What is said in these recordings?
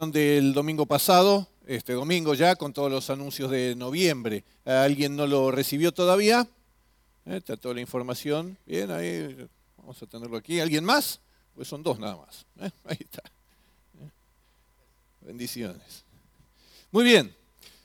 Del domingo pasado, este domingo ya, con todos los anuncios de noviembre. ¿Alguien no lo recibió todavía? Está toda la información. Bien, ahí vamos a tenerlo aquí. ¿Alguien más? Pues son dos nada más. Ahí está. Bendiciones. Muy bien.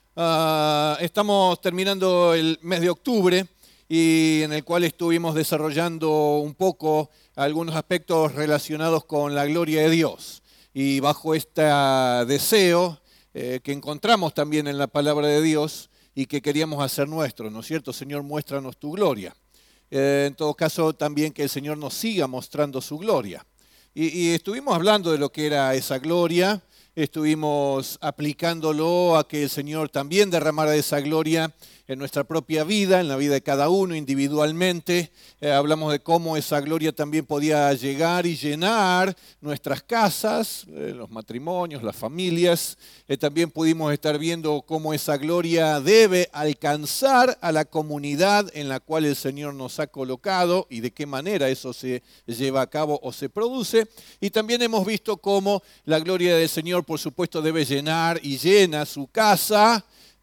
Estamos terminando el mes de octubre y en el cual estuvimos desarrollando un poco algunos aspectos relacionados con la gloria de Dios. Y bajo este deseo que encontramos también en la palabra de Dios y que queríamos hacer nuestro, ¿no es cierto? Señor, muéstranos tu gloria. En todo caso, también que el Señor nos siga mostrando su gloria. Y estuvimos hablando de lo que era esa gloria, estuvimos aplicándolo a que el Señor también derramara esa gloria en nuestra propia vida, en la vida de cada uno individualmente. Hablamos de cómo esa gloria también podía llegar y llenar nuestras casas, los matrimonios, las familias. También pudimos estar viendo cómo esa gloria debe alcanzar a la comunidad en la cual el Señor nos ha colocado y de qué manera eso se lleva a cabo o se produce. Y también hemos visto cómo la gloria del Señor, por supuesto, debe llenar y llena su casa,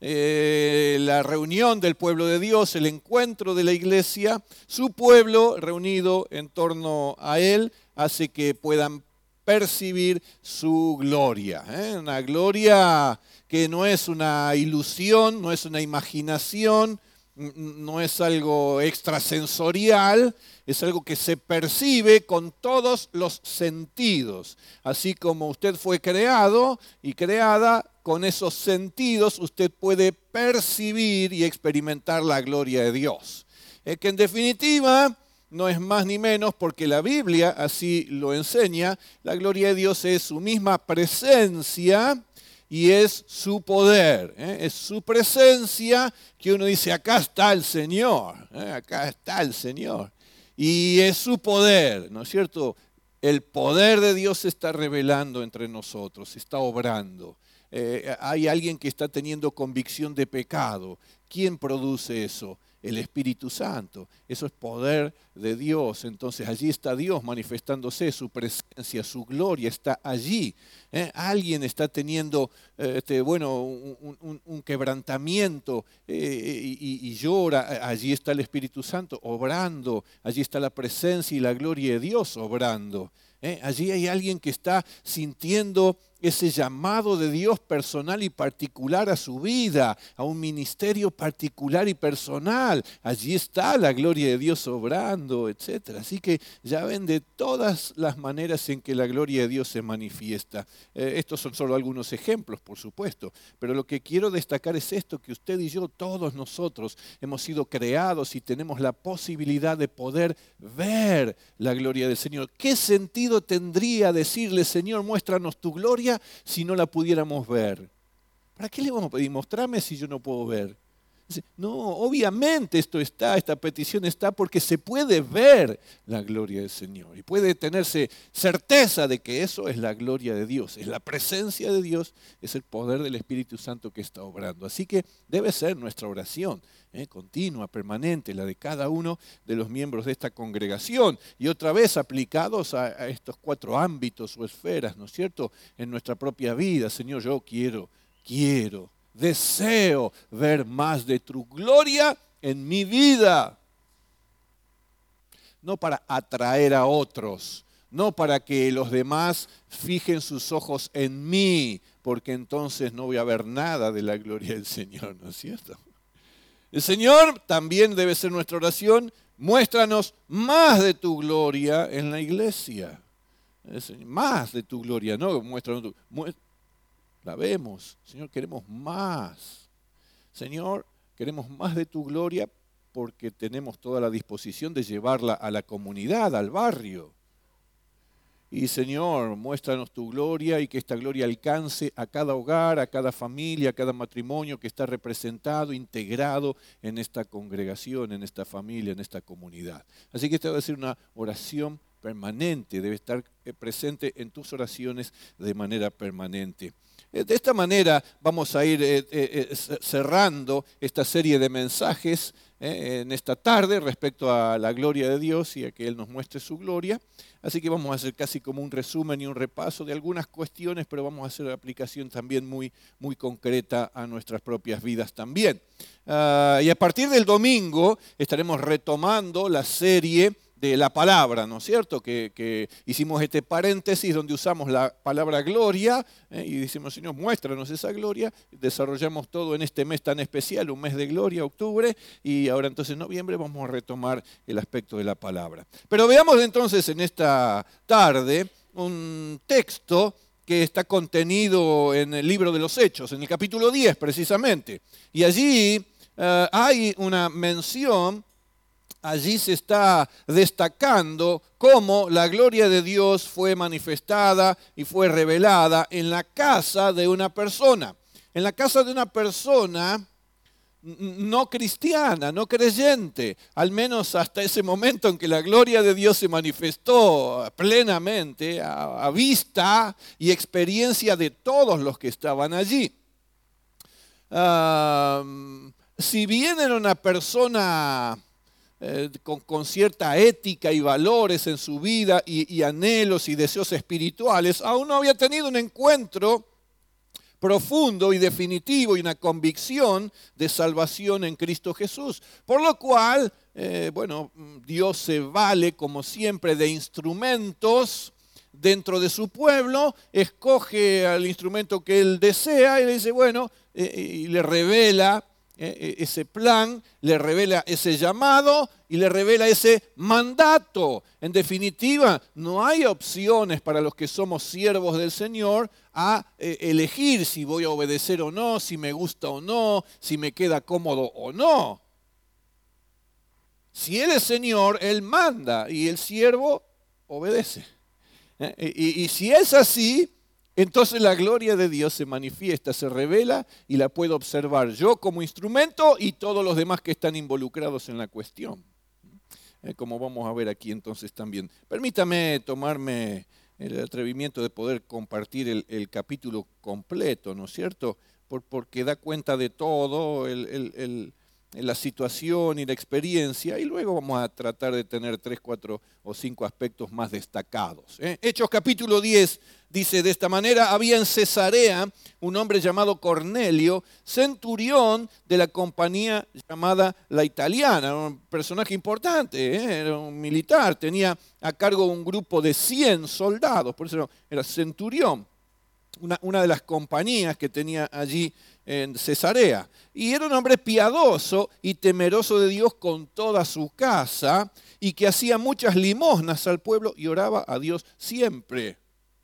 la reunión del pueblo de Dios, el encuentro de la iglesia, su pueblo reunido en torno a Él, hace que puedan percibir su gloria. Una gloria que no es una ilusión, no es una imaginación, no es algo extrasensorial, es algo que se percibe con todos los sentidos. Así como usted fue creado y creada, con esos sentidos usted puede percibir y experimentar la gloria de Dios. Que en definitiva no es más ni menos, porque la Biblia así lo enseña, la gloria de Dios es su misma presencia y es su poder, es su presencia que uno dice, acá está el Señor, acá está el Señor. Y es su poder, ¿no es cierto? El poder de Dios se está revelando entre nosotros, se está obrando. Hay alguien que está teniendo convicción de pecado. ¿Quién produce eso? El Espíritu Santo. Eso es poder de Dios. Entonces allí está Dios manifestándose, su presencia, su gloria está allí. Alguien está teniendo un quebrantamiento y llora. Allí está el Espíritu Santo obrando. Allí está la presencia y la gloria de Dios obrando. Allí hay alguien que está sintiendo ese llamado de Dios personal y particular a su vida, a un ministerio particular y personal. Allí está la gloria de Dios obrando, etc. Así que ya ven de todas las maneras en que la gloria de Dios se manifiesta. Estos son solo algunos ejemplos, por supuesto, pero lo que quiero destacar es esto, que usted y yo, todos nosotros, hemos sido creados y tenemos la posibilidad de poder ver la gloria del Señor. ¿Qué sentido tendría decirle, Señor, muéstranos tu gloria, si no la pudiéramos ver? ¿Para qué le vamos a pedir? Mostrame si yo no puedo ver. No, obviamente esta petición está porque se puede ver la gloria del Señor y puede tenerse certeza de que eso es la gloria de Dios, es la presencia de Dios, es el poder del Espíritu Santo que está obrando. Así que debe ser nuestra oración continua, permanente, la de cada uno de los miembros de esta congregación y otra vez aplicados a estos 4 ámbitos o esferas, ¿no es cierto?, en nuestra propia vida. Señor, yo quiero, deseo ver más de tu gloria en mi vida. No para atraer a otros, no para que los demás fijen sus ojos en mí, porque entonces no voy a ver nada de la gloria del Señor, ¿no es cierto? El Señor también debe ser nuestra oración. Muéstranos más de tu gloria en la iglesia. Más de tu gloria, no muéstranos la vemos. Señor, queremos más. Señor, queremos más de tu gloria porque tenemos toda la disposición de llevarla a la comunidad, al barrio. Y Señor, muéstranos tu gloria y que esta gloria alcance a cada hogar, a cada familia, a cada matrimonio que está representado, integrado en esta congregación, en esta familia, en esta comunidad. Así que esta debe ser una oración permanente, debe estar presente en tus oraciones de manera permanente. De esta manera vamos a ir cerrando esta serie de mensajes en esta tarde respecto a la gloria de Dios y a que Él nos muestre su gloria. Así que vamos a hacer casi como un resumen y un repaso de algunas cuestiones, pero vamos a hacer aplicación también muy concreta a nuestras propias vidas también. Y a partir del domingo estaremos retomando la serie de la palabra, ¿no es cierto? Que hicimos este paréntesis donde usamos la palabra gloria y decimos, Señor, muéstranos esa gloria. Desarrollamos todo en este mes tan especial, un mes de gloria, octubre, y ahora entonces en noviembre vamos a retomar el aspecto de la palabra. Pero veamos entonces en esta tarde un texto que está contenido en el libro de los Hechos, en el capítulo 10 precisamente. Y allí hay una mención. Allí se está destacando cómo la gloria de Dios fue manifestada y fue revelada en la casa de una persona. En la casa de una persona no cristiana, no creyente, al menos hasta ese momento en que la gloria de Dios se manifestó plenamente a vista y experiencia de todos los que estaban allí. Si bien era una persona con cierta ética y valores en su vida y anhelos y deseos espirituales, aún no había tenido un encuentro profundo y definitivo y una convicción de salvación en Cristo Jesús. Por lo cual, Dios se vale como siempre de instrumentos dentro de su pueblo, escoge al instrumento que él desea y le dice, y le revela ese plan, le revela ese llamado y le revela ese mandato. En definitiva, no hay opciones para los que somos siervos del Señor a elegir si voy a obedecer o no, si me gusta o no, si me queda cómodo o no. Si Él es Señor, Él manda y el siervo obedece. Y si es así, entonces la gloria de Dios se manifiesta, se revela y la puedo observar yo como instrumento y todos los demás que están involucrados en la cuestión. Como vamos a ver aquí entonces también. Permítame tomarme el atrevimiento de poder compartir el capítulo completo, ¿no es cierto? Porque da cuenta de todo, la situación y la experiencia, y luego vamos a tratar de tener 3, 4 o 5 aspectos más destacados. Hechos capítulo 10 dice de esta manera: había en Cesarea un hombre llamado Cornelio, centurión de la compañía llamada La Italiana, un personaje importante, era un militar, tenía a cargo un grupo de 100 soldados, por eso era centurión. Una de las compañías que tenía allí en Cesarea. Y era un hombre piadoso y temeroso de Dios con toda su casa, y que hacía muchas limosnas al pueblo y oraba a Dios siempre.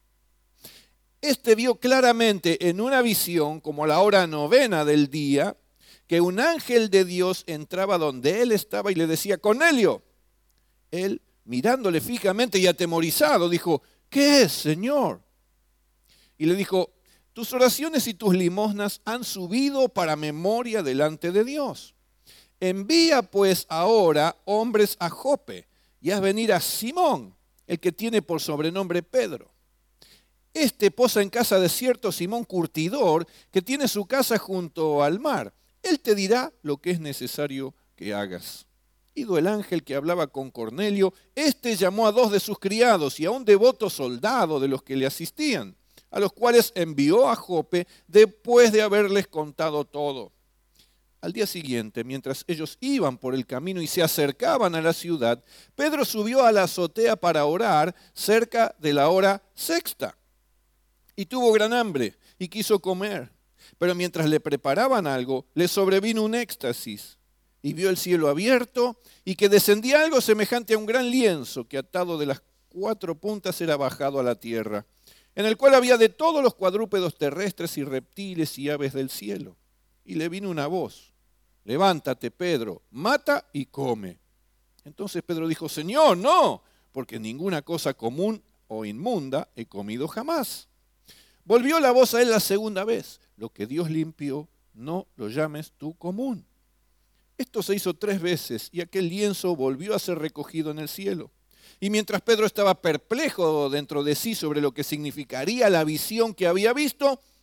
Este vio claramente en una visión, como a la hora 9 del día, que un ángel de Dios entraba donde él estaba y le decía: Cornelio. Él, mirándole fijamente y atemorizado, dijo: ¿qué es, Señor? Y le dijo: tus oraciones y tus limosnas han subido para memoria delante de Dios. Envía pues ahora hombres a Jope y haz venir a Simón, el que tiene por sobrenombre Pedro. Este posa en casa de cierto Simón curtidor, que tiene su casa junto al mar. Él te dirá lo que es necesario que hagas. Ido el ángel que hablaba con Cornelio, este llamó a 2 de sus criados y a un devoto soldado de los que le asistían, a los cuales envió a Jope después de haberles contado todo. Al día siguiente, mientras ellos iban por el camino y se acercaban a la ciudad, Pedro subió a la azotea para orar cerca de la hora 6. Y tuvo gran hambre y quiso comer. Pero mientras le preparaban algo, le sobrevino un éxtasis. Y vio el cielo abierto y que descendía algo semejante a un gran lienzo que atado de las 4 puntas era bajado a la tierra, en el cual había de todos los cuadrúpedos terrestres y reptiles y aves del cielo. Y le vino una voz: levántate, Pedro, mata y come. Entonces Pedro dijo: Señor, no, porque ninguna cosa común o inmunda he comido jamás. Volvió la voz a él la segunda vez: lo que Dios limpió, no lo llames tú común. Esto se hizo 3 veces y aquel lienzo volvió a ser recogido en el cielo. Y mientras Pedro estaba perplejo dentro de sí sobre lo que significaría la visión que había visto,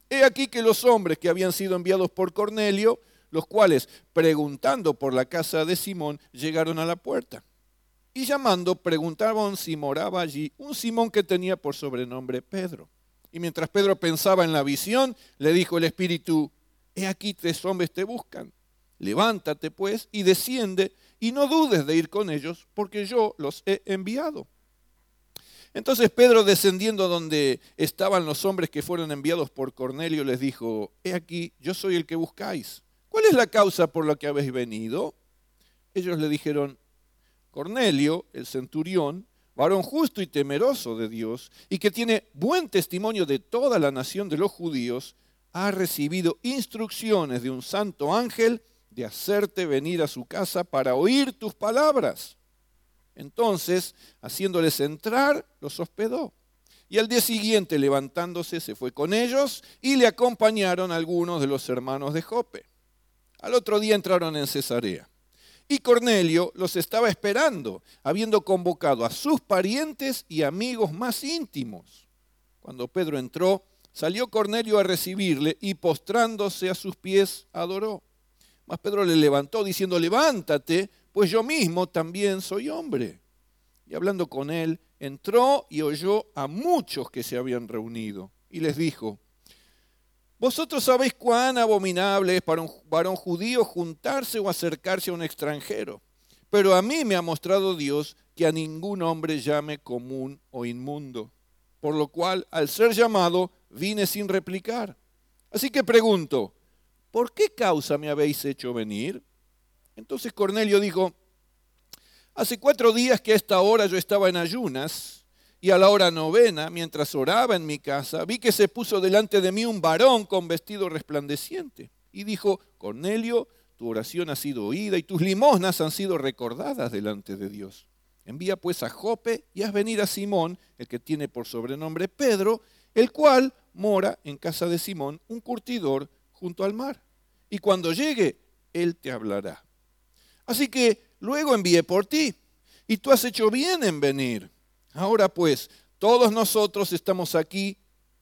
He aquí que los hombres que habían sido enviados por Cornelio, los cuales, preguntando por la casa de Simón, llegaron a la puerta. Y llamando, preguntaban si moraba allí un Simón que tenía por sobrenombre Pedro. Y mientras Pedro pensaba en la visión, le dijo el Espíritu: he aquí 3 hombres te buscan. Levántate pues y desciende, y no dudes de ir con ellos, porque yo los he enviado. Entonces Pedro, descendiendo donde estaban los hombres que fueron enviados por Cornelio, les dijo: he aquí, yo soy el que buscáis. ¿Cuál es la causa por la que habéis venido? Ellos le dijeron: Cornelio, el centurión, varón justo y temeroso de Dios, y que tiene buen testimonio de toda la nación de los judíos, ha recibido instrucciones de un santo ángel de hacerte venir a su casa para oír tus palabras. Entonces, haciéndoles entrar, los hospedó. Y al día siguiente, levantándose, se fue con ellos y le acompañaron algunos de los hermanos de Jope. Al otro día entraron en Cesarea. Y Cornelio los estaba esperando, habiendo convocado a sus parientes y amigos más íntimos. Cuando Pedro entró, salió Cornelio a recibirle y postrándose a sus pies adoró. Mas Pedro le levantó diciendo: levántate, pues yo mismo también soy hombre. Y hablando con él, entró y oyó a muchos que se habían reunido. Y les dijo: vosotros sabéis cuán abominable es para un varón judío juntarse o acercarse a un extranjero. Pero a mí me ha mostrado Dios que a ningún hombre llame común o inmundo. Por lo cual, al ser llamado, vine sin replicar. Así que pregunto: ¿por qué causa me habéis hecho venir? Entonces Cornelio dijo: hace 4 días que a esta hora yo estaba en ayunas, y a la hora 9, mientras oraba en mi casa, vi que se puso delante de mí un varón con vestido resplandeciente. Y dijo: Cornelio, tu oración ha sido oída y tus limosnas han sido recordadas delante de Dios. Envía pues a Jope y haz venir a Simón, el que tiene por sobrenombre Pedro, el cual mora en casa de Simón, un curtidor junto al mar. Y cuando llegue, él te hablará. Así que luego envié por ti, y tú has hecho bien en venir. Ahora pues, todos nosotros estamos aquí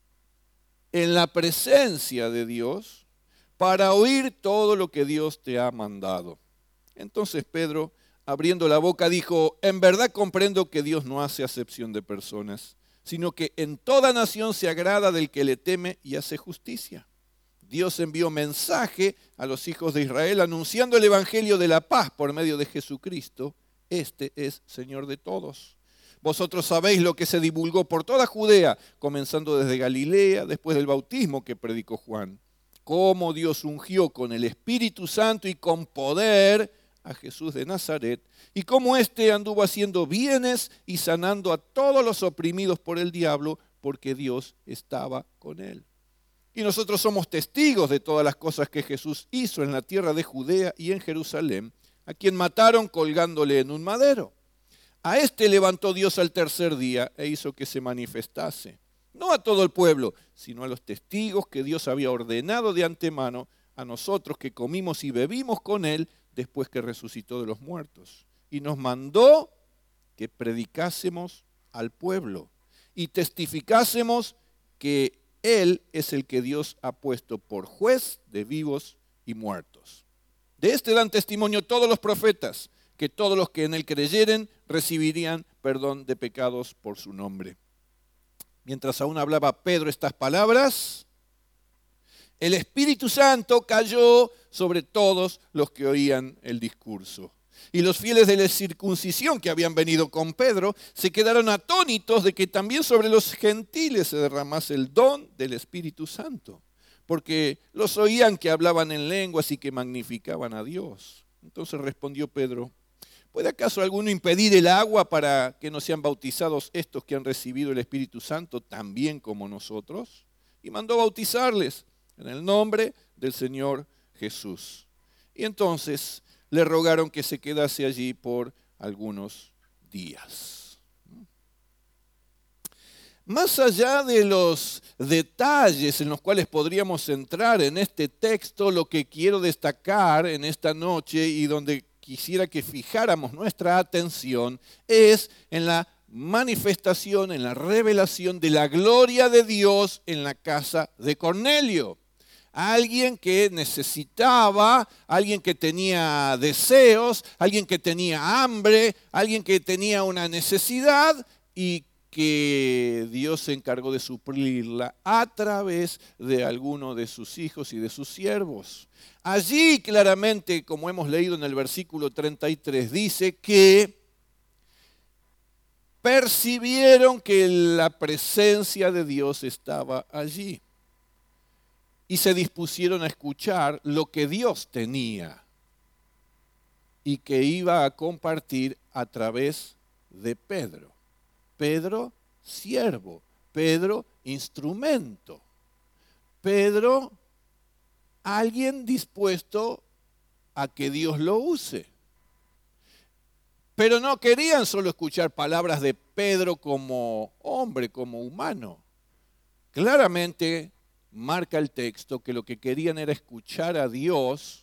en la presencia de Dios para oír todo lo que Dios te ha mandado. Entonces Pedro, abriendo la boca, dijo: en verdad comprendo que Dios no hace acepción de personas, sino que en toda nación se agrada del que le teme y hace justicia. Dios envió mensaje a los hijos de Israel anunciando el evangelio de la paz por medio de Jesucristo. Este es Señor de todos. Vosotros sabéis lo que se divulgó por toda Judea, comenzando desde Galilea, después del bautismo que predicó Juan. Cómo Dios ungió con el Espíritu Santo y con poder a Jesús de Nazaret, y cómo éste anduvo haciendo bienes y sanando a todos los oprimidos por el diablo, porque Dios estaba con él. Y nosotros somos testigos de todas las cosas que Jesús hizo en la tierra de Judea y en Jerusalén, a quien mataron colgándole en un madero. A este levantó Dios al tercer día e hizo que se manifestase, no a todo el pueblo, sino a los testigos que Dios había ordenado de antemano, a nosotros que comimos y bebimos con él después que resucitó de los muertos. Y nos mandó que predicásemos al pueblo y testificásemos que él es el que Dios ha puesto por juez de vivos y muertos. De este dan testimonio todos los profetas, que todos los que en él creyeren recibirían perdón de pecados por su nombre. Mientras aún hablaba Pedro estas palabras, el Espíritu Santo cayó sobre todos los que oían el discurso. Y los fieles de la circuncisión que habían venido con Pedro se quedaron atónitos de que también sobre los gentiles se derramase el don del Espíritu Santo, porque los oían que hablaban en lenguas y que magnificaban a Dios. Entonces respondió Pedro: ¿puede acaso alguno impedir el agua para que no sean bautizados estos que han recibido el Espíritu Santo también como nosotros? Y mandó bautizarles en el nombre del Señor Jesús. Y entonces le rogaron que se quedase allí por algunos días. Más allá de los detalles en los cuales podríamos entrar en este texto, lo que quiero destacar en esta noche y donde quisiera que fijáramos nuestra atención es en la manifestación, en la revelación de la gloria de Dios en la casa de Cornelio. Alguien que necesitaba, alguien que tenía deseos, alguien que tenía hambre, alguien que tenía una necesidad y que Dios se encargó de suplirla a través de alguno de sus hijos y de sus siervos. Allí claramente, como hemos leído en el versículo 33, dice que percibieron que la presencia de Dios estaba allí y se dispusieron a escuchar lo que Dios tenía y que iba a compartir a través de Pedro. Pedro, siervo. Pedro, instrumento. Pedro, alguien dispuesto a que Dios lo use. Pero no querían solo escuchar palabras de Pedro como hombre, como humano. Claramente marca el texto que lo que querían era escuchar a Dios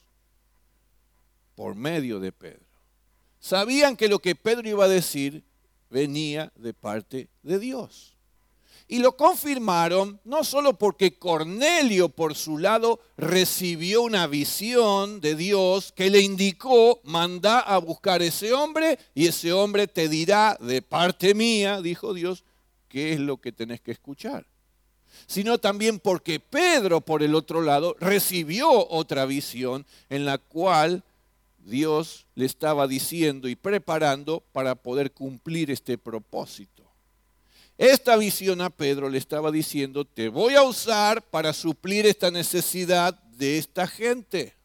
por medio de Pedro. Sabían que lo que Pedro iba a decir venía de parte de Dios. Y lo confirmaron no solo porque Cornelio por su lado recibió una visión de Dios que le indicó, manda a buscar a ese hombre y ese hombre te dirá de parte mía, dijo Dios, qué es lo que tenés que escuchar. Sino también porque Pedro por el otro lado recibió otra visión en la cual Dios le estaba diciendo y preparando para poder cumplir este propósito. Esta visión a Pedro le estaba diciendo, te voy a usar para suplir esta necesidad de esta gente.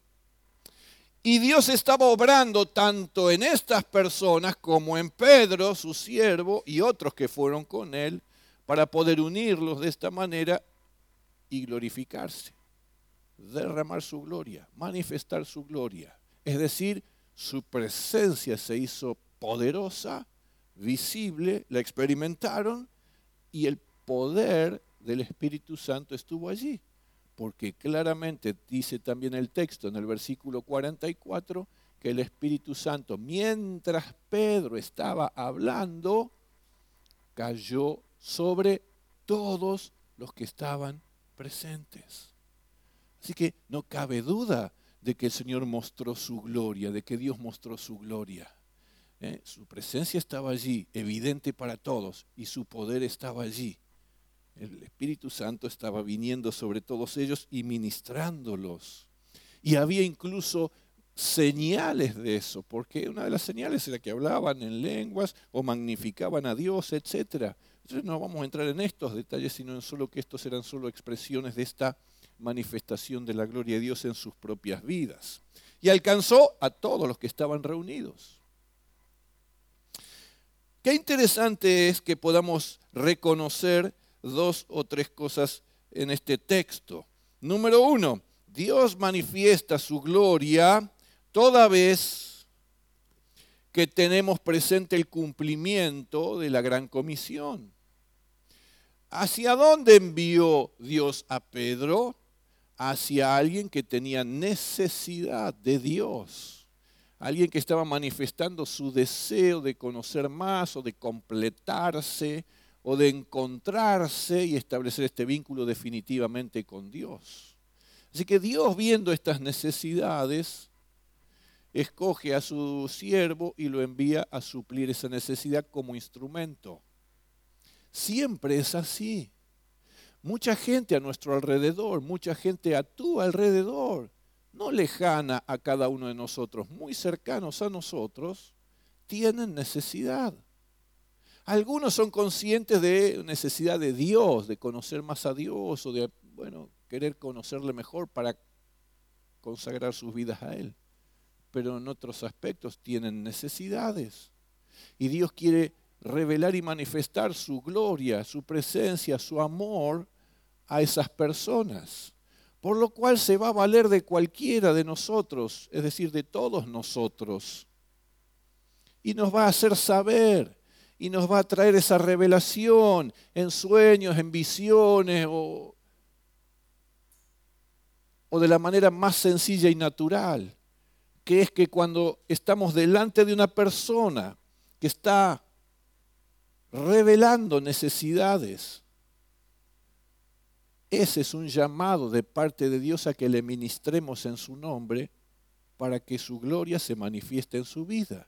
Y Dios estaba obrando tanto en estas personas como en Pedro, su siervo, y otros que fueron con él, para poder unirlos de esta manera y glorificarse, derramar su gloria, manifestar su gloria. Es decir, su presencia se hizo poderosa, visible, la experimentaron y el poder del Espíritu Santo estuvo allí. Porque claramente dice también el texto en el versículo 44 que el Espíritu Santo, mientras Pedro estaba hablando, cayó sobre todos los que estaban presentes. Así que no cabe duda de que el Señor mostró su gloria, de que Dios mostró su gloria. Su presencia estaba allí, evidente para todos, y su poder estaba allí. El Espíritu Santo estaba viniendo sobre todos ellos y ministrándolos. Y había incluso señales de eso, porque una de las señales era que hablaban en lenguas o magnificaban a Dios, etc. Entonces no vamos a entrar en estos detalles, sino en solo que estos eran solo expresiones de esta manifestación de la gloria de Dios en sus propias vidas. Y alcanzó a todos los que estaban reunidos. Qué interesante es que podamos reconocer dos o tres cosas en este texto. Número uno, Dios manifiesta su gloria toda vez que tenemos presente el cumplimiento de la gran comisión. ¿Hacia dónde envió Dios a Pedro? Hacia alguien que tenía necesidad de Dios. Alguien que estaba manifestando su deseo de conocer más o de completarse o de encontrarse y establecer este vínculo definitivamente con Dios. Así que Dios, viendo estas necesidades, escoge a su siervo y lo envía a suplir esa necesidad como instrumento. Siempre es así. Mucha gente a nuestro alrededor, mucha gente a tu alrededor, no lejana a cada uno de nosotros, muy cercanos a nosotros, tienen necesidad. Algunos son conscientes de necesidad de Dios, de conocer más a Dios o de, querer conocerle mejor para consagrar sus vidas a Él. Pero en otros aspectos tienen necesidades. Y Dios quiere revelar y manifestar su gloria, su presencia, su amor a esas personas. Por lo cual se va a valer de cualquiera de nosotros, es decir, de todos nosotros. Y nos va a hacer saber, y nos va a traer esa revelación en sueños, en visiones, o de la manera más sencilla y natural, que es que cuando estamos delante de una persona que está revelando necesidades. Ese es un llamado de parte de Dios a que le ministremos en su nombre para que su gloria se manifieste en su vida.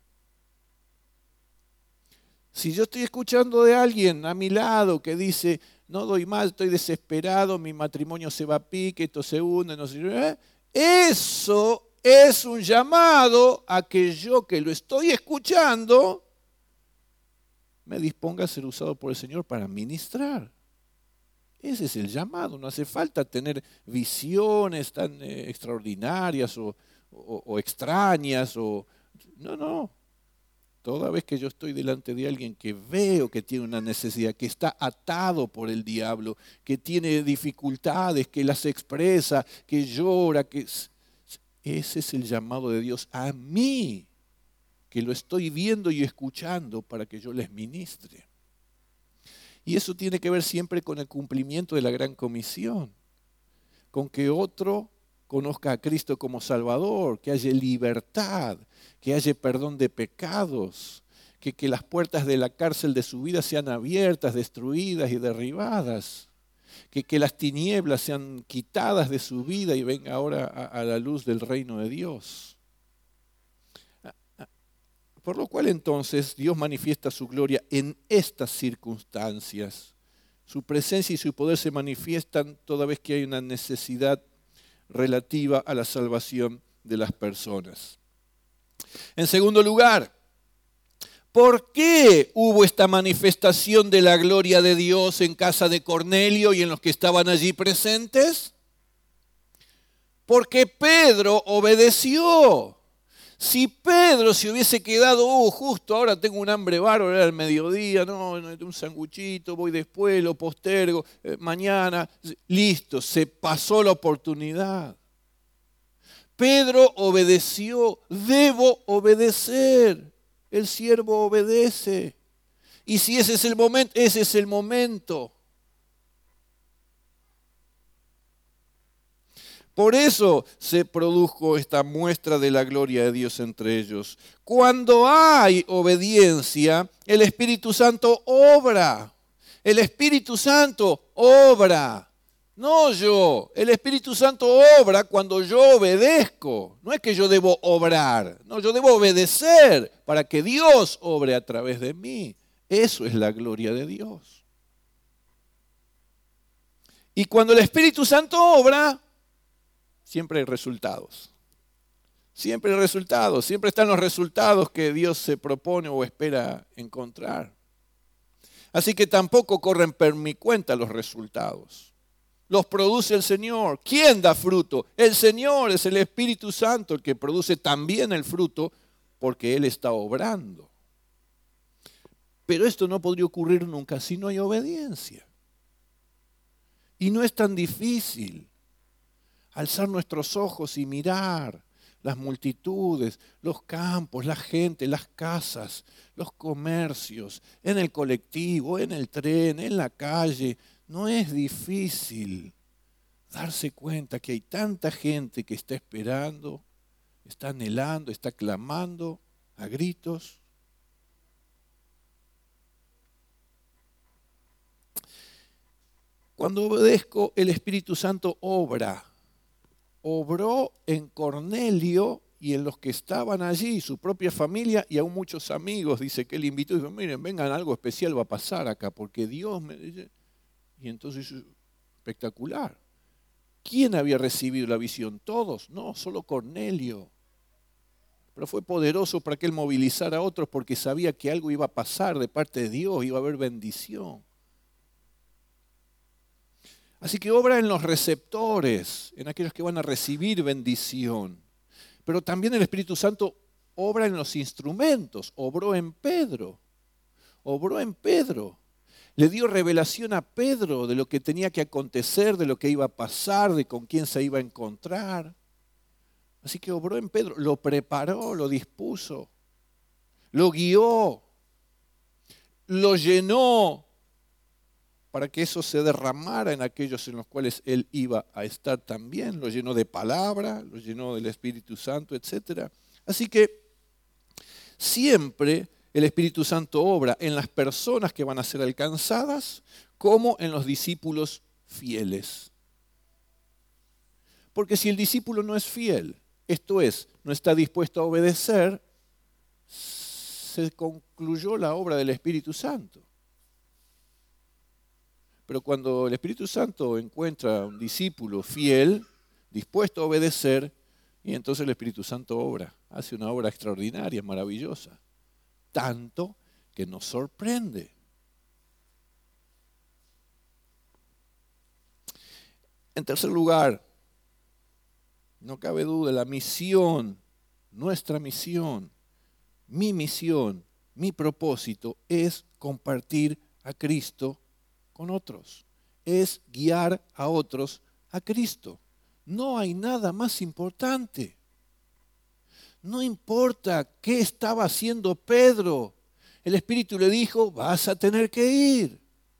Si yo estoy escuchando de alguien a mi lado que dice, no doy más, estoy desesperado, mi matrimonio se va a pique, esto se hunde, no sé qué, eso es un llamado a que yo que lo estoy escuchando me disponga a ser usado por el Señor para ministrar. Ese es el llamado, no hace falta tener visiones tan extraordinarias o extrañas. No. Toda vez que yo estoy delante de alguien que veo que tiene una necesidad, que está atado por el diablo, que tiene dificultades, que las expresa, que llora, ese es el llamado de Dios a mí, que lo estoy viendo y escuchando para que yo les ministre. Y eso tiene que ver siempre con el cumplimiento de la gran comisión, con que otro conozca a Cristo como Salvador, que haya libertad, que haya perdón de pecados, que las puertas de la cárcel de su vida sean abiertas, destruidas y derribadas, que las tinieblas sean quitadas de su vida y venga ahora a la luz del reino de Dios. Por lo cual entonces Dios manifiesta su gloria en estas circunstancias. Su presencia y su poder se manifiestan toda vez que hay una necesidad relativa a la salvación de las personas. En segundo lugar, ¿por qué hubo esta manifestación de la gloria de Dios en casa de Cornelio y en los que estaban allí presentes? Porque Pedro obedeció. Si Pedro se hubiese quedado, justo ahora tengo un hambre bárbaro, era el mediodía, no, un sanguchito, voy después, lo postergo, mañana, listo, se pasó la oportunidad. Pedro obedeció, debo obedecer, el siervo obedece. Y si ese es el momento, ese es el momento. Por eso se produjo esta muestra de la gloria de Dios entre ellos. Cuando hay obediencia, el Espíritu Santo obra. El Espíritu Santo obra. No yo. El Espíritu Santo obra cuando yo obedezco. No es que yo debo obrar. No, yo debo obedecer para que Dios obre a través de mí. Eso es la gloria de Dios. Y cuando el Espíritu Santo obra, siempre hay resultados. Siempre hay resultados. Siempre están los resultados que Dios se propone o espera encontrar. Así que tampoco corren por mi cuenta los resultados. Los produce el Señor. ¿Quién da fruto? El Señor, es el Espíritu Santo el que produce también el fruto porque Él está obrando. Pero esto no podría ocurrir nunca si no hay obediencia. Y no es tan difícil alzar nuestros ojos y mirar las multitudes, los campos, la gente, las casas, los comercios, en el colectivo, en el tren, en la calle. No es difícil darse cuenta que hay tanta gente que está esperando, está anhelando, está clamando a gritos. Cuando obedezco, el Espíritu Santo obra. Obró en Cornelio y en los que estaban allí, su propia familia y aún muchos amigos. Dice que él invitó y dijo, miren, vengan, algo especial va a pasar acá, porque Dios me dice. Y entonces, espectacular. ¿Quién había recibido la visión? ¿Todos? No, solo Cornelio. Pero fue poderoso para que él movilizara a otros porque sabía que algo iba a pasar de parte de Dios, iba a haber bendición. Así que obra en los receptores, en aquellos que van a recibir bendición. Pero también el Espíritu Santo obra en los instrumentos. Obró en Pedro. Obró en Pedro. Le dio revelación a Pedro de lo que tenía que acontecer, de lo que iba a pasar, de con quién se iba a encontrar. Así que obró en Pedro. Lo preparó, lo dispuso, lo guió, lo llenó, para que eso se derramara en aquellos en los cuales él iba a estar también. Lo llenó de palabra, lo llenó del Espíritu Santo, etc. Así que siempre el Espíritu Santo obra en las personas que van a ser alcanzadas como en los discípulos fieles. Porque si el discípulo no es fiel, esto es, no está dispuesto a obedecer, se concluyó la obra del Espíritu Santo. Pero cuando el Espíritu Santo encuentra a un discípulo fiel, dispuesto a obedecer, y entonces el Espíritu Santo obra, hace una obra extraordinaria, maravillosa, tanto que nos sorprende. En tercer lugar, no cabe duda, la misión, nuestra misión, mi propósito es compartir a Cristo con otros, es guiar a otros a Cristo. No hay nada más importante. No importa qué estaba haciendo Pedro, el Espíritu le dijo, vas a tener que ir.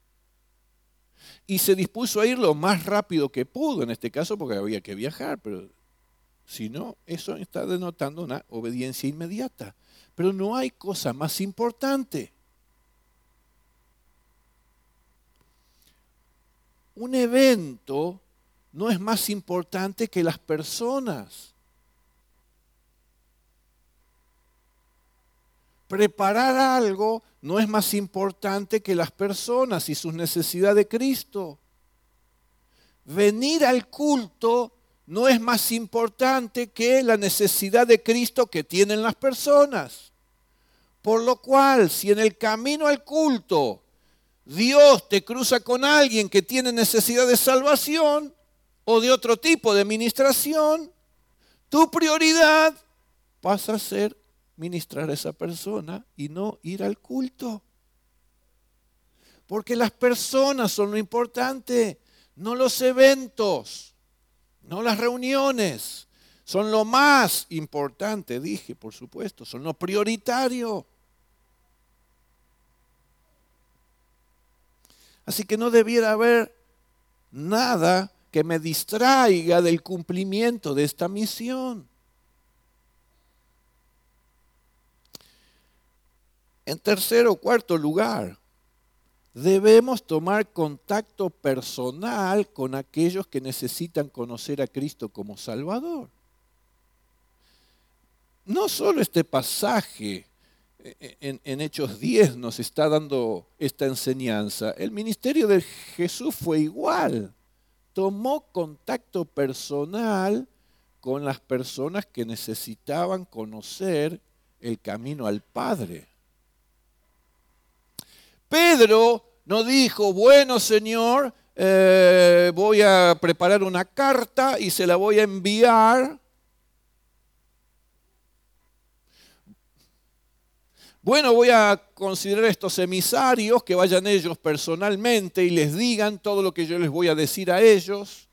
Y se dispuso a ir lo más rápido que pudo, en este caso porque había que viajar, pero si no, eso está denotando una obediencia inmediata. Pero no hay cosa más importante. Un evento no es más importante que las personas. Preparar algo no es más importante que las personas y sus necesidades de Cristo. Venir al culto no es más importante que la necesidad de Cristo que tienen las personas. Por lo cual, si en el camino al culto Dios te cruza con alguien que tiene necesidad de salvación o de otro tipo de ministración, tu prioridad pasa a ser ministrar a esa persona y no ir al culto. Porque las personas son lo importante, no los eventos, no las reuniones. Son lo más importante, dije, por supuesto, son lo prioritario. Así que no debiera haber nada que me distraiga del cumplimiento de esta misión. En tercer o cuarto lugar, debemos tomar contacto personal con aquellos que necesitan conocer a Cristo como Salvador. No solo este pasaje en Hechos 10 nos está dando esta enseñanza, el ministerio de Jesús fue igual. Tomó contacto personal con las personas que necesitaban conocer el camino al Padre. Pedro no dijo, bueno, Señor, voy a preparar una carta y se la voy a enviar. Bueno, voy a considerar estos emisarios, que vayan ellos personalmente y les digan todo lo que yo les voy a decir a ellos.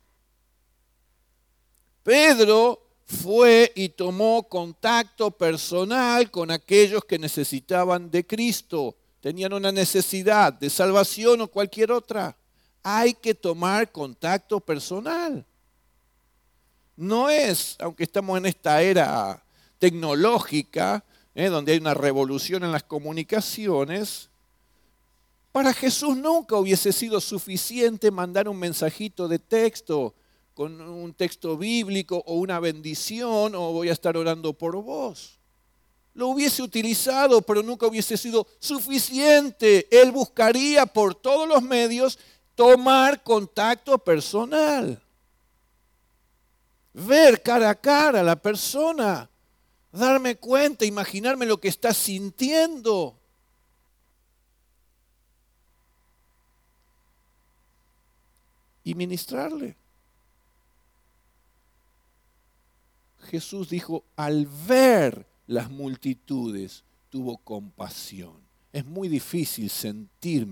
Pedro fue y tomó contacto personal con aquellos que necesitaban de Cristo. Tenían una necesidad de salvación o cualquier otra. Hay que tomar contacto personal. No es, aunque estamos en esta era tecnológica, donde hay una revolución en las comunicaciones, para Jesús nunca hubiese sido suficiente mandar un mensajito de texto con un texto bíblico o una bendición o voy a estar orando por vos. Lo hubiese utilizado, pero nunca hubiese sido suficiente. Él buscaría por todos los medios tomar contacto personal. Ver cara a cara a la persona. Darme cuenta, imaginarme lo que está sintiendo. Y ministrarle. Jesús dijo, al ver las multitudes, tuvo compasión. Es muy difícil sentir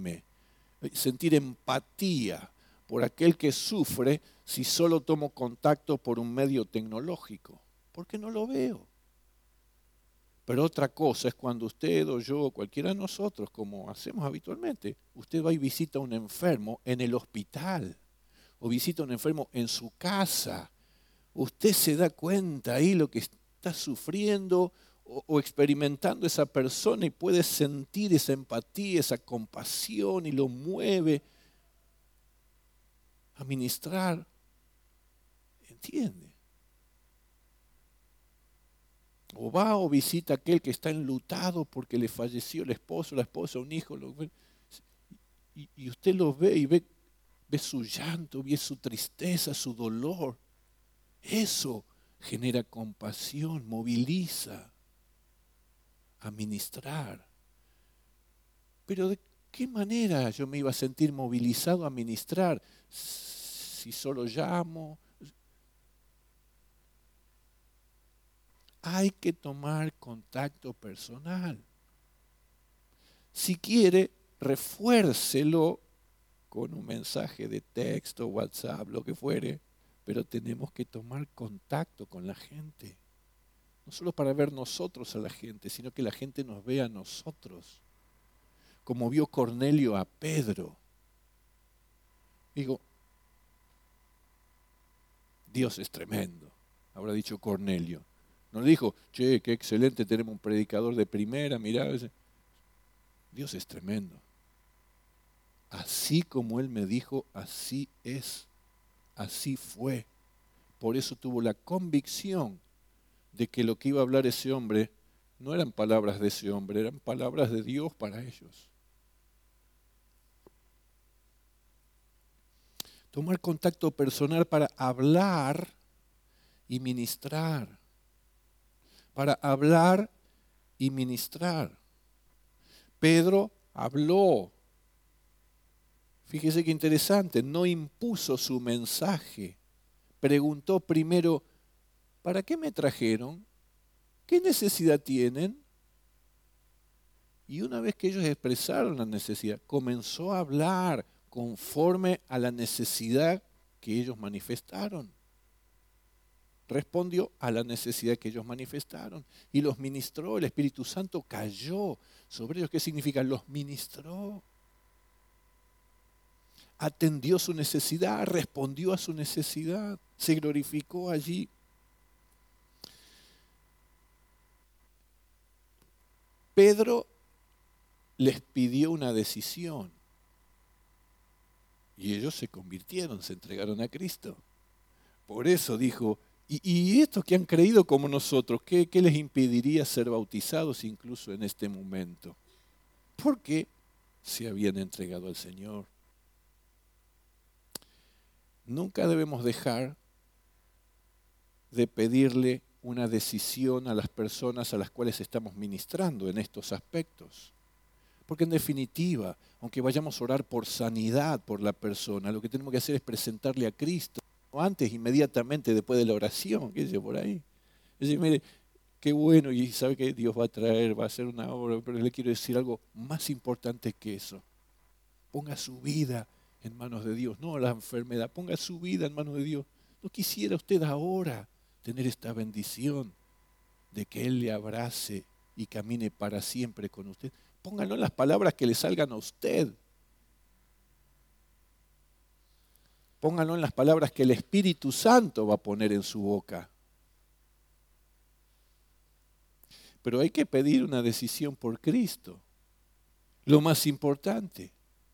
empatía por aquel que sufre si solo tomo contacto por un medio tecnológico, porque no lo veo. Pero otra cosa es cuando usted o yo, cualquiera de nosotros, como hacemos habitualmente, usted va y visita a un enfermo en el hospital o visita a un enfermo en su casa. Usted se da cuenta ahí lo que está sufriendo o experimentando esa persona y puede sentir esa empatía, esa compasión y lo mueve a ministrar. ¿Entiende? O va o visita a aquel que está enlutado porque le falleció el esposo, la esposa, un hijo. Y usted lo ve y ve su llanto, ve su tristeza, su dolor. Eso genera compasión, moviliza a ministrar. Pero ¿de qué manera yo me iba a sentir movilizado a ministrar si solo llamo? Hay que tomar contacto personal. Si quiere, refuércelo con un mensaje de texto, WhatsApp, lo que fuere, pero tenemos que tomar contacto con la gente. No solo para ver nosotros a la gente, sino que la gente nos vea a nosotros. Como vio Cornelio a Pedro. Digo, Dios es tremendo, habrá dicho Cornelio. No le dijo, che, qué excelente, tenemos un predicador de primera, mirá. Dios es tremendo. Así como Él me dijo, así es, así fue. Por eso tuvo la convicción de que lo que iba a hablar ese hombre no eran palabras de ese hombre, eran palabras de Dios para ellos. Tomar contacto personal para hablar y ministrar. Para hablar y ministrar. Pedro habló. Fíjese qué interesante, no impuso su mensaje. Preguntó primero, ¿para qué me trajeron? ¿Qué necesidad tienen? Y una vez que ellos expresaron la necesidad, comenzó a hablar conforme a la necesidad que ellos manifestaron. Respondió a la necesidad que ellos manifestaron y los ministró. El Espíritu Santo cayó sobre ellos. ¿Qué significa? Los ministró. Atendió su necesidad, respondió a su necesidad, se glorificó allí. Pedro les pidió una decisión y ellos se convirtieron, se entregaron a Cristo. Por eso dijo, ¿y estos que han creído como nosotros, qué les impediría ser bautizados incluso en este momento? Porque se habían entregado al Señor. Nunca debemos dejar de pedirle una decisión a las personas a las cuales estamos ministrando en estos aspectos. Porque en definitiva, aunque vayamos a orar por sanidad por la persona, lo que tenemos que hacer es presentarle a Cristo. Antes, inmediatamente después de la oración, qué sé yo, por ahí. Es decir, mire, qué bueno, y sabe que Dios va a traer, va a hacer una obra, pero le quiero decir algo más importante que eso. Ponga su vida en manos de Dios, no la enfermedad, ponga su vida en manos de Dios. ¿No quisiera usted ahora tener esta bendición de que Él le abrace y camine para siempre con usted? Pónganlo en las palabras que le salgan a usted. Pónganlo en las palabras que el Espíritu Santo va a poner en su boca. Pero hay que pedir una decisión por Cristo. Lo más importante.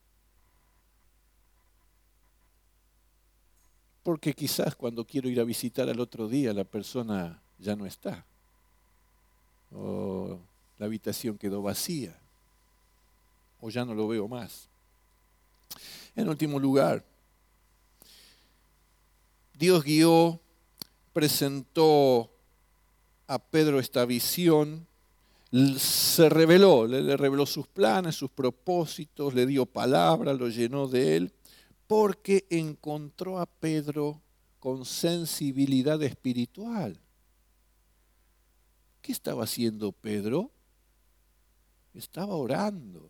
Porque quizás cuando quiero ir a visitar al otro día la persona ya no está. O la habitación quedó vacía. O ya no lo veo más. En último lugar, Dios guió, presentó a Pedro esta visión, se reveló, le reveló sus planes, sus propósitos, le dio palabra, lo llenó de él, porque encontró a Pedro con sensibilidad espiritual. ¿Qué estaba haciendo Pedro? Estaba orando.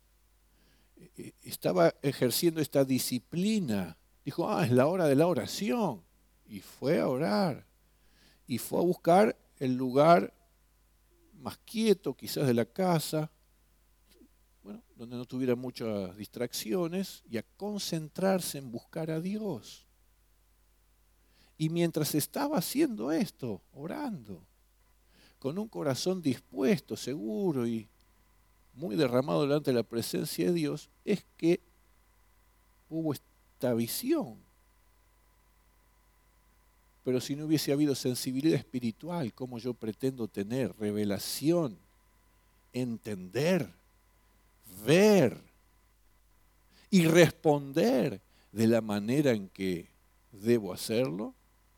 Estaba ejerciendo esta disciplina. Dijo, es la hora de la oración. Y fue a orar. Y fue a buscar el lugar más quieto, quizás de la casa, bueno, donde no tuviera muchas distracciones, y a concentrarse en buscar a Dios. Y mientras estaba haciendo esto, orando, con un corazón dispuesto, seguro y muy derramado delante de la presencia de Dios, es que hubo esta visión. Pero si no hubiese habido sensibilidad espiritual, ¿cómo yo pretendo tener revelación, entender, ver y responder de la manera en que debo hacerlo?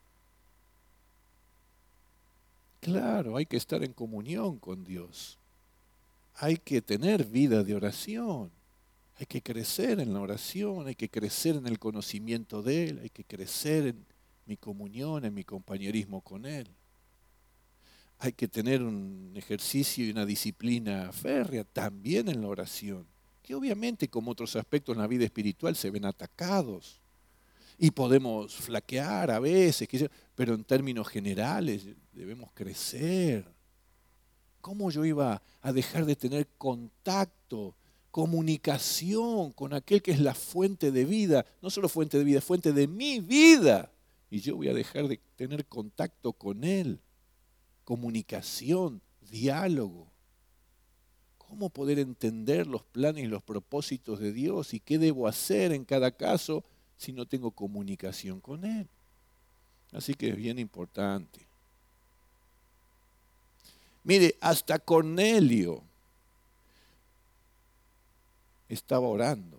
Claro, hay que estar en comunión con Dios. Hay que tener vida de oración. Hay que crecer en la oración, hay que crecer en el conocimiento de Él, hay que crecer en mi comunión, en mi compañerismo con Él. Hay que tener un ejercicio y una disciplina férrea también en la oración, que obviamente como otros aspectos en la vida espiritual se ven atacados y podemos flaquear a veces, pero en términos generales debemos crecer. ¿Cómo yo iba a dejar de tener contacto, comunicación con aquel que es la fuente de vida? No solo fuente de vida, fuente de mi vida. Y yo voy a dejar de tener contacto con Él, comunicación, diálogo. ¿Cómo poder entender los planes y los propósitos de Dios y qué debo hacer en cada caso si no tengo comunicación con Él? Así que es bien importante. Mire, hasta Cornelio estaba orando.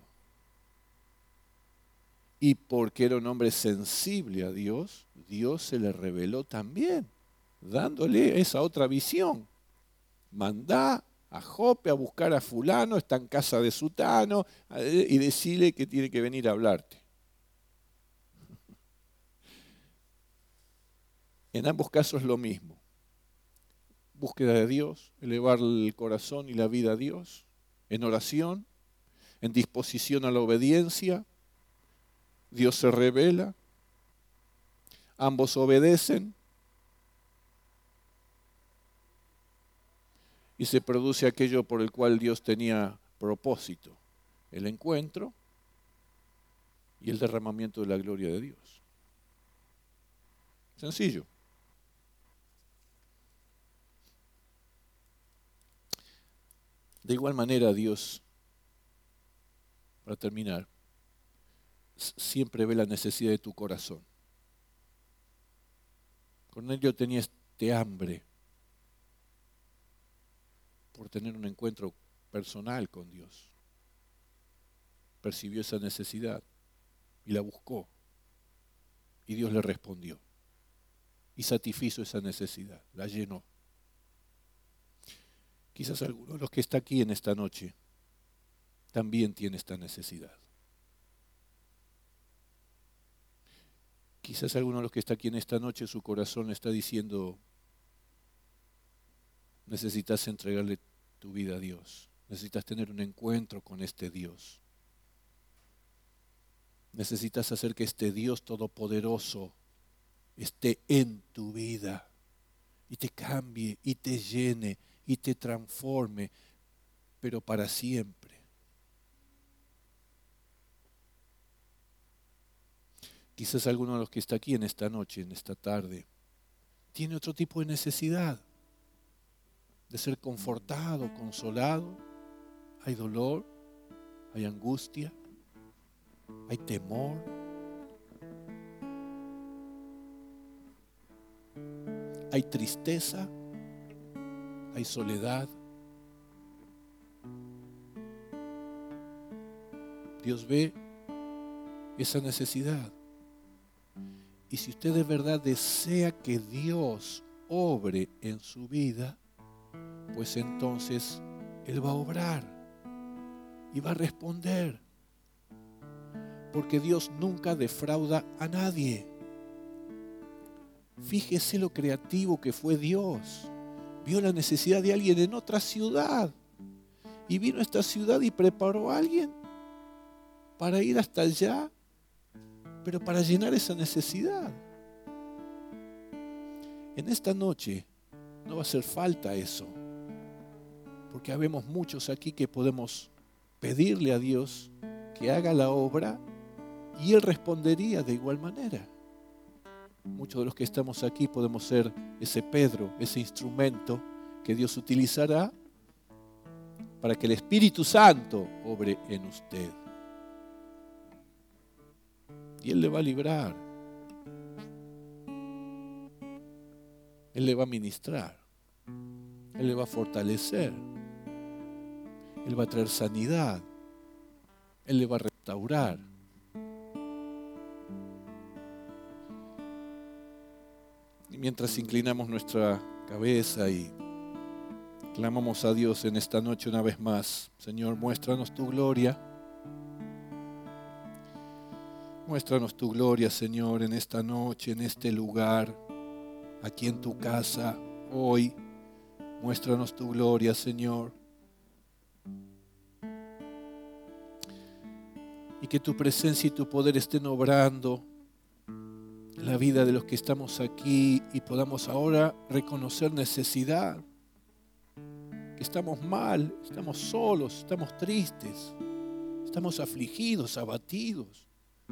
Y porque era un hombre sensible a Dios, Dios se le reveló también, dándole esa otra visión. Mandá a Jope a buscar a fulano, está en casa de sutano, y decirle que tiene que venir a hablarte. En ambos casos lo mismo. Búsqueda de Dios, elevar el corazón y la vida a Dios, en oración, en disposición a la obediencia. Dios se revela, ambos obedecen y se produce aquello por el cual Dios tenía propósito, el encuentro y el derramamiento de la gloria de Dios. Sencillo. De igual manera, Dios, para terminar, siempre ve la necesidad de tu corazón. Cornelio tenía este hambre por tener un encuentro personal con Dios. Percibió esa necesidad y la buscó. Y Dios le respondió. Y satisfizo esa necesidad, la llenó. Quizás alguno de los que está aquí en esta noche también tiene esta necesidad. Quizás alguno de los que está aquí en esta noche, su corazón le está diciendo, necesitas entregarle tu vida a Dios. Necesitas tener un encuentro con este Dios. Necesitas hacer que este Dios todopoderoso esté en tu vida y te cambie y te llene y te transforme, pero para siempre. Quizás alguno de los que está aquí en esta noche, en esta tarde, tiene otro tipo de necesidad de ser confortado, consolado. Hay dolor, hay angustia, hay temor. Hay tristeza, hay soledad. Dios ve esa necesidad. Y si usted de verdad desea que Dios obre en su vida, pues entonces Él va a obrar y va a responder. Porque Dios nunca defrauda a nadie. Fíjese lo creativo que fue Dios. Vio la necesidad de alguien en otra ciudad. Y vino a esta ciudad y preparó a alguien para ir hasta allá, pero para llenar esa necesidad. En esta noche no va a hacer falta eso, porque habemos muchos aquí que podemos pedirle a Dios que haga la obra y Él respondería de igual manera. muchos de los que estamos aquí podemos ser ese Pedro, ese instrumento que Dios utilizará para que el Espíritu Santo obre en usted. Y Él le va a librar. Él le va a ministrar. Él le va a fortalecer. Él va a traer sanidad. Él le va a restaurar. Y mientras inclinamos nuestra cabeza y clamamos a Dios en esta noche una vez más, Señor, muéstranos tu gloria. Muéstranos tu gloria, Señor, en esta noche, en este lugar, aquí en tu casa, hoy. Muéstranos tu gloria, Señor. Y que tu presencia y tu poder estén obrando en la vida de los que estamos aquí y podamos ahora reconocer necesidad. Que estamos mal, estamos solos, estamos tristes, estamos afligidos, abatidos,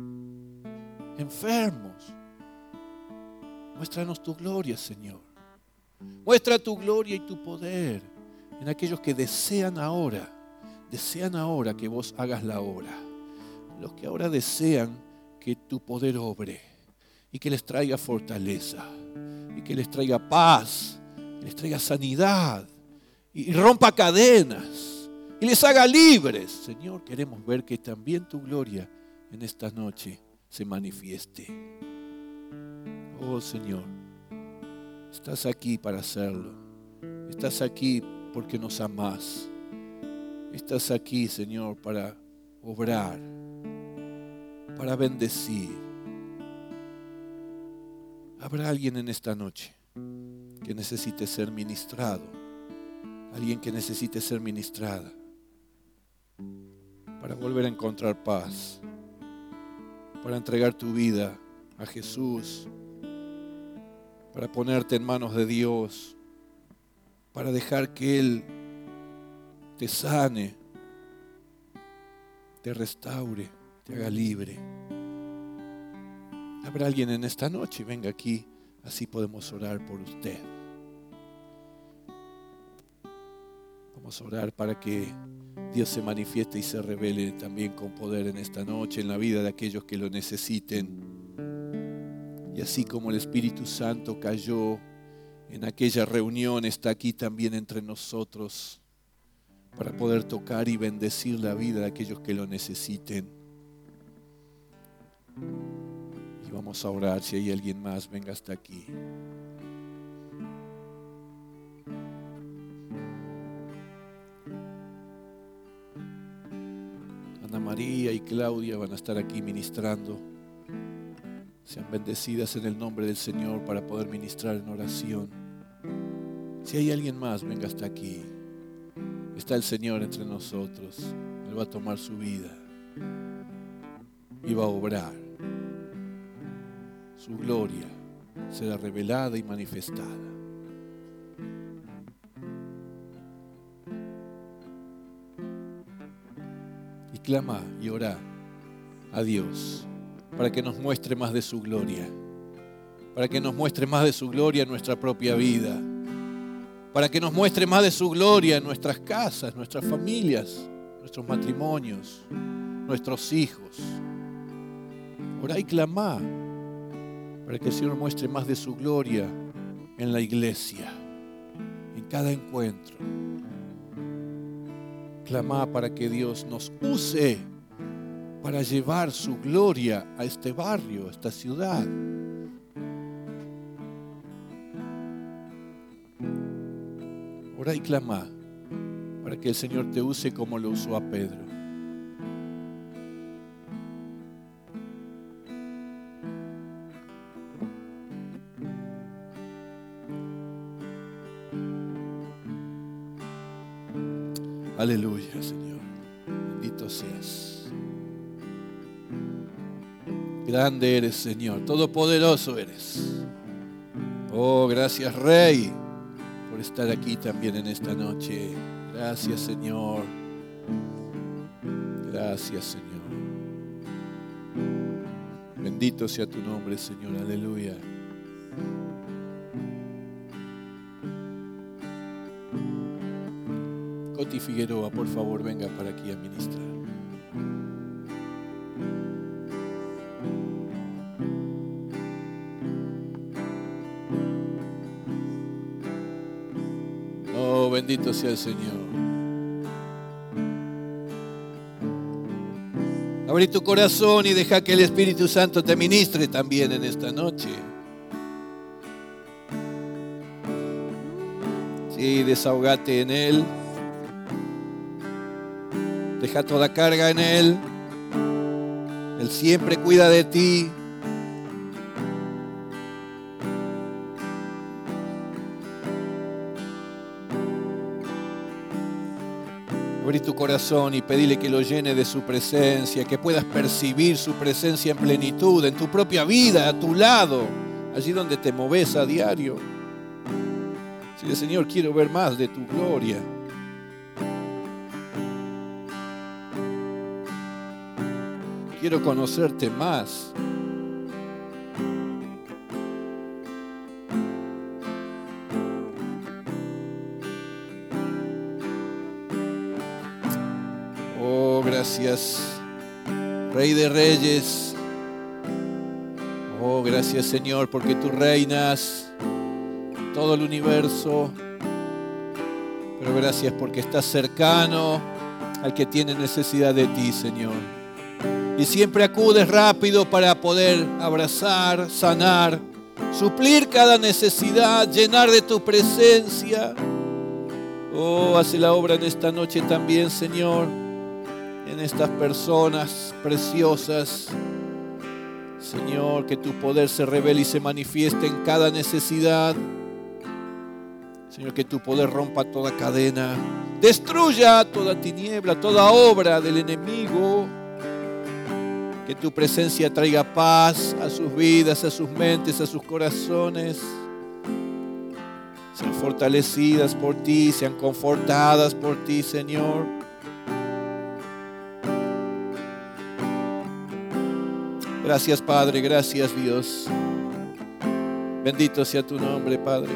enfermos. Muéstranos tu gloria, Señor. Muestra tu gloria y tu poder en aquellos que desean ahora que vos hagas la obra. Los que ahora desean que tu poder obre y que les traiga fortaleza y que les traiga paz, que les traiga sanidad y rompa cadenas y les haga libres. Señor, queremos ver que también tu gloria en esta noche se manifieste. Oh Señor, estás aquí para hacerlo. Estás aquí porque nos amás. Estás aquí, Señor, para obrar, para bendecir. Habrá alguien en esta noche que necesite ser ministrado. Alguien que necesite ser ministrada para volver a encontrar paz, para entregar tu vida a Jesús, para ponerte en manos de Dios, para dejar que Él te sane, te restaure, te haga libre. Habrá alguien en esta noche, venga aquí, así podemos orar por usted. Vamos a orar para que Dios se manifieste y se revele también con poder en esta noche, en la vida de aquellos que lo necesiten. Y así como el Espíritu Santo cayó en aquella reunión, está aquí también entre nosotros para poder tocar y bendecir la vida de aquellos que lo necesiten. Y vamos a orar. Si hay alguien más, venga hasta aquí. Ana María y Claudia van a estar aquí ministrando. Sean bendecidas en el nombre del Señor para poder ministrar en oración. Si hay alguien más, venga hasta aquí. Está el Señor entre nosotros. Él va a tomar su vida y va a obrar. Su gloria será revelada y manifestada. Y clama y ora a Dios para que nos muestre más de su gloria, para que nos muestre más de su gloria en nuestra propia vida, para que nos muestre más de su gloria en nuestras casas, nuestras familias, nuestros matrimonios, nuestros hijos. Orá y clamá para que el Señor muestre más de su gloria en la iglesia, en cada encuentro. Clamá para que Dios nos use para llevar su gloria a este barrio, a esta ciudad. Orá y clamá para que el Señor te use como lo usó a Pedro. Aleluya, Señor. Bendito seas. Grande eres, Señor. Todopoderoso eres. Oh, gracias, Rey, por estar aquí también en esta noche. Gracias, Señor. Gracias, Señor. Bendito sea tu nombre, Señor. Aleluya. Betty Figueroa, por favor, venga para aquí a ministrar. Oh, bendito sea el Señor. Abre tu corazón y deja que el Espíritu Santo te ministre también en esta noche. Sí, desahogate en Él. Deja toda carga en Él. Él siempre cuida de ti. Abrí tu corazón y pedile que lo llene de su presencia, que puedas percibir su presencia en plenitud, en tu propia vida, a tu lado, allí donde te moves a diario. Dile, Señor, quiero ver más de tu gloria. Quiero conocerte más. Oh, gracias, Rey de Reyes. Oh, gracias, Señor, porque tú reinas todo el universo. Pero gracias porque estás cercano al que tiene necesidad de ti, Señor. Y siempre acudes rápido para poder abrazar, sanar, suplir cada necesidad, llenar de tu presencia. Oh, hace la obra en esta noche también, Señor, en estas personas preciosas. Señor, que tu poder se revele y se manifieste en cada necesidad. Señor, que tu poder rompa toda cadena, destruya toda tiniebla, toda obra del enemigo. Que tu presencia traiga paz a sus vidas, a sus mentes, a sus corazones. Sean fortalecidas por ti, sean confortadas por ti, Señor. Gracias, Padre, gracias, Dios. Bendito sea tu nombre, Padre.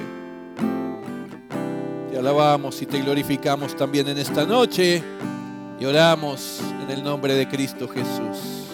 Te alabamos y te glorificamos también en esta noche y oramos en el nombre de Cristo Jesús.